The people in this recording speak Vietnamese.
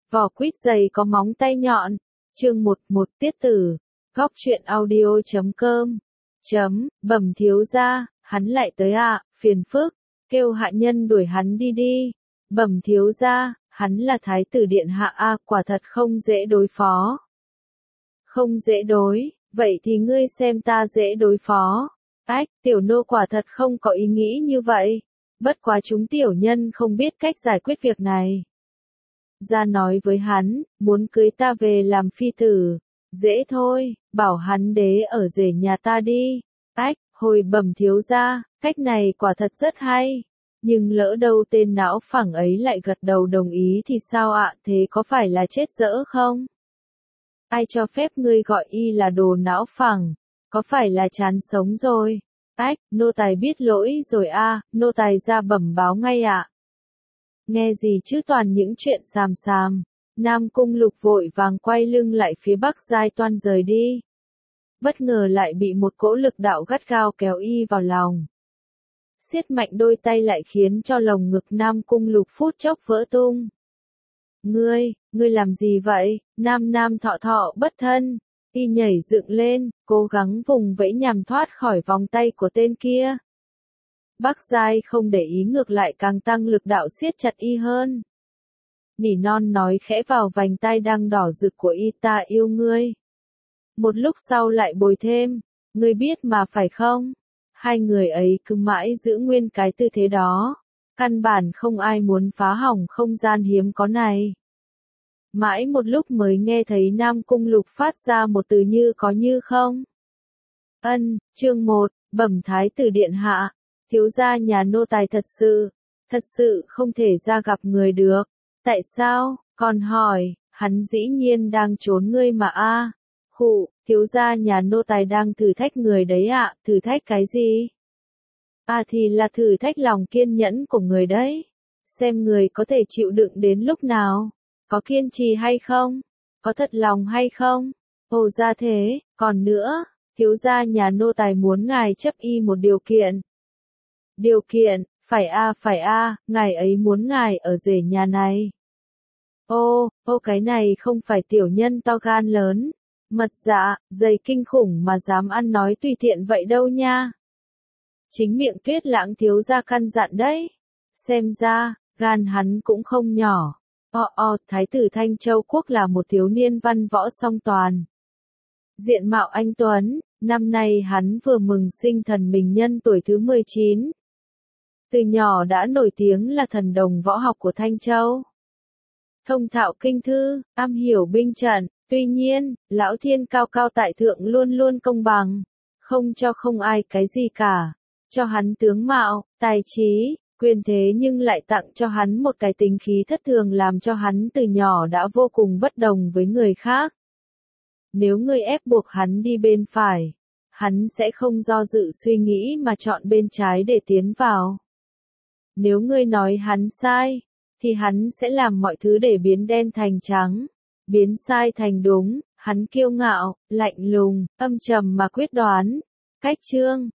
Vỏ quýt dày có móng tay nhọn. Chương 11 tiết tử. Góc truyện audio.com. Bẩm thiếu gia, hắn lại tới ạ, phiền phức, kêu hạ nhân đuổi hắn đi đi. Bẩm thiếu gia, hắn là thái tử điện hạ a, quả thật không dễ đối phó. Không dễ đối, vậy thì ngươi xem ta dễ đối phó. Ách, tiểu nô quả thật không có ý nghĩ như vậy. Bất quá chúng tiểu nhân không biết cách giải quyết việc này. Ra nói với hắn, muốn cưới ta về làm phi tử. Dễ thôi, bảo hắn đế ở rể nhà ta đi. Ách, hồi bẩm thiếu gia, cách này quả thật rất hay. Nhưng lỡ đâu tên não phẳng ấy lại gật đầu đồng ý thì sao ạ, thế có phải là chết dỡ không? Ai cho phép ngươi gọi y là đồ não phẳng? Có phải là chán sống rồi? Ách, nô tài biết lỗi rồi a, nô tài ra bẩm báo ngay ạ. Nghe gì chứ toàn những chuyện xàm xàm. Nam Cung Lục vội vàng quay lưng lại phía Bắc Giai Toan rời đi. Bất ngờ lại bị một cỗ lực đạo gắt gao kéo y vào lòng. Siết mạnh đôi tay lại khiến cho lồng ngực Nam Cung Lục phút chốc vỡ tung. Ngươi làm gì vậy? Nam thọ thọ bất thân. Y nhảy dựng lên, cố gắng vùng vẫy nhằm thoát khỏi vòng tay của tên kia. Bắc Giai không để ý ngược lại càng tăng lực đạo siết chặt y hơn. Nỉ non nói khẽ vào vành tai đang đỏ rực của y, ta yêu ngươi. Một lúc sau lại bồi thêm, ngươi biết mà phải không? Hai người ấy cứ mãi giữ nguyên cái tư thế đó. Căn bản không ai muốn phá hỏng không gian hiếm có này. Mãi một lúc mới nghe thấy Nam Cung Lục phát ra một từ như có như không. Chương 1, bẩm thái tử điện hạ. Thiếu gia nhà nô tài thật sự không thể ra gặp người được. Tại sao? Còn hỏi, hắn dĩ nhiên đang trốn ngươi mà a. Khụ, thiếu gia nhà nô tài đang thử thách người đấy ạ, thử thách cái gì? Thì là thử thách lòng kiên nhẫn của người đấy. Xem người có thể chịu đựng đến lúc nào. Có kiên trì hay không? Có thật lòng hay không? Ồ ra thế, còn nữa, thiếu gia nhà nô tài muốn ngài chấp y một điều kiện. Điều kiện, phải a, ngài ấy muốn ngài ở rể nhà này. Ô, cái này không phải tiểu nhân to gan lớn, mật dạ, dày kinh khủng mà dám ăn nói tùy tiện vậy đâu nha. Chính miệng Tuyết Lãng thiếu gia căn dặn đấy. Xem ra, gan hắn cũng không nhỏ. Thái tử Thanh Châu Quốc là một thiếu niên văn võ song toàn. Diện mạo anh tuấn, năm nay hắn vừa mừng sinh thần mình nhân tuổi thứ 19. Từ nhỏ đã nổi tiếng là thần đồng võ học của Thanh Châu. Thông thạo kinh thư, am hiểu binh trận, tuy nhiên, lão thiên cao cao tại thượng luôn luôn công bằng, không cho không ai cái gì cả, cho hắn tướng mạo, tài trí, quyền thế nhưng lại tặng cho hắn một cái tính khí thất thường làm cho hắn từ nhỏ đã vô cùng bất đồng với người khác. Nếu ngươi ép buộc hắn đi bên phải, hắn sẽ không do dự suy nghĩ mà chọn bên trái để tiến vào. Nếu ngươi nói hắn sai, thì hắn sẽ làm mọi thứ để biến đen thành trắng, biến sai thành đúng. Hắn kiêu ngạo, lạnh lùng, âm trầm mà quyết đoán. Cách chương,